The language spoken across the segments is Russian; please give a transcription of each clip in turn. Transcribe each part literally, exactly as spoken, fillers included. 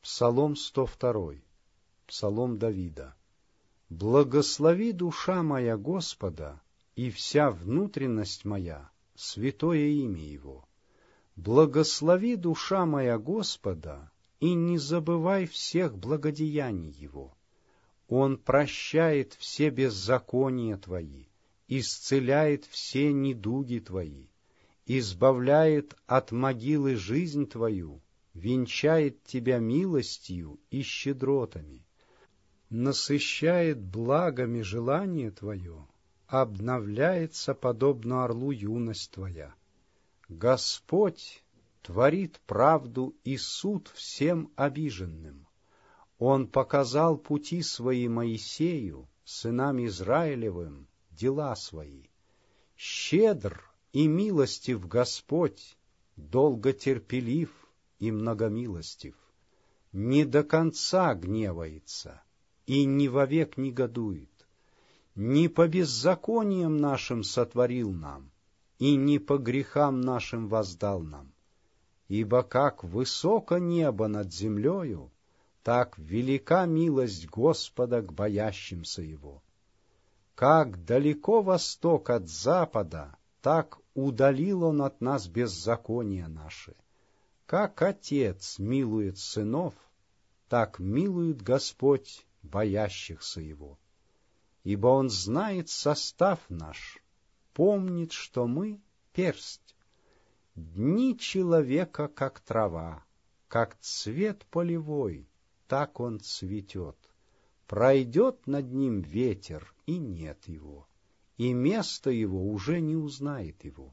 Псалом сто два, Псалом Давида. «Благослови, душа моя, Господа, и вся внутренность моя, святое имя Его. Благослови, душа моя, Господа, и не забывай всех благодеяний Его. Он прощает все беззакония твои, исцеляет все недуги твои, избавляет от могилы жизнь твою, венчает тебя милостью и щедротами, насыщает благами желание твое, обновляется подобно орлу юность твоя. Господь творит правду и суд всем обиженным. Он показал пути свои Моисею, сынам Израилевым, дела свои. Щедр и милостив Господь, долго терпелив и многомилостив, не до конца гневается и не вовек негодует, не по беззакониям нашим сотворил нам, и не по грехам нашим воздал нам. Ибо как высоко небо над землею, так велика милость Господа к боящимся Его. Как далеко восток от запада, так удалил Он от нас беззакония наши. Как Отец милует сынов, так милует Господь боящихся Его. Ибо Он знает состав наш, помнит, что мы — персть. Дни человека, как трава, как цвет полевой, так он цветет. Пройдет над ним ветер, и нет его, и место его уже не узнает его.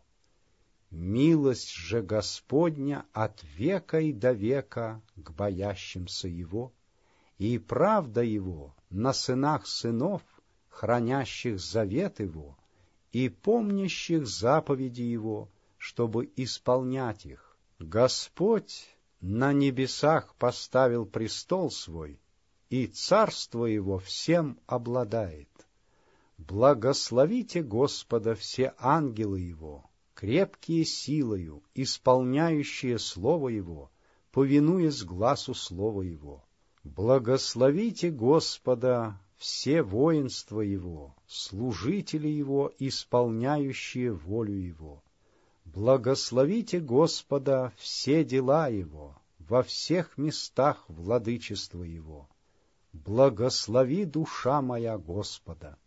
Милость же Господня от века и до века к боящимся Его, и правда Его на сынах сынов, хранящих завет Его, и помнящих заповеди Его, чтобы исполнять их. Господь на небесах поставил престол Свой, и царство Его всем обладает. Благословите Господа все ангелы Его, крепкие силою, исполняющие Слово Его, повинуясь гласу Слова Его. Благословите Господа все воинства Его, служители Его, исполняющие волю Его. Благословите Господа все дела Его, во всех местах владычества Его. Благослови, душа моя, Господа.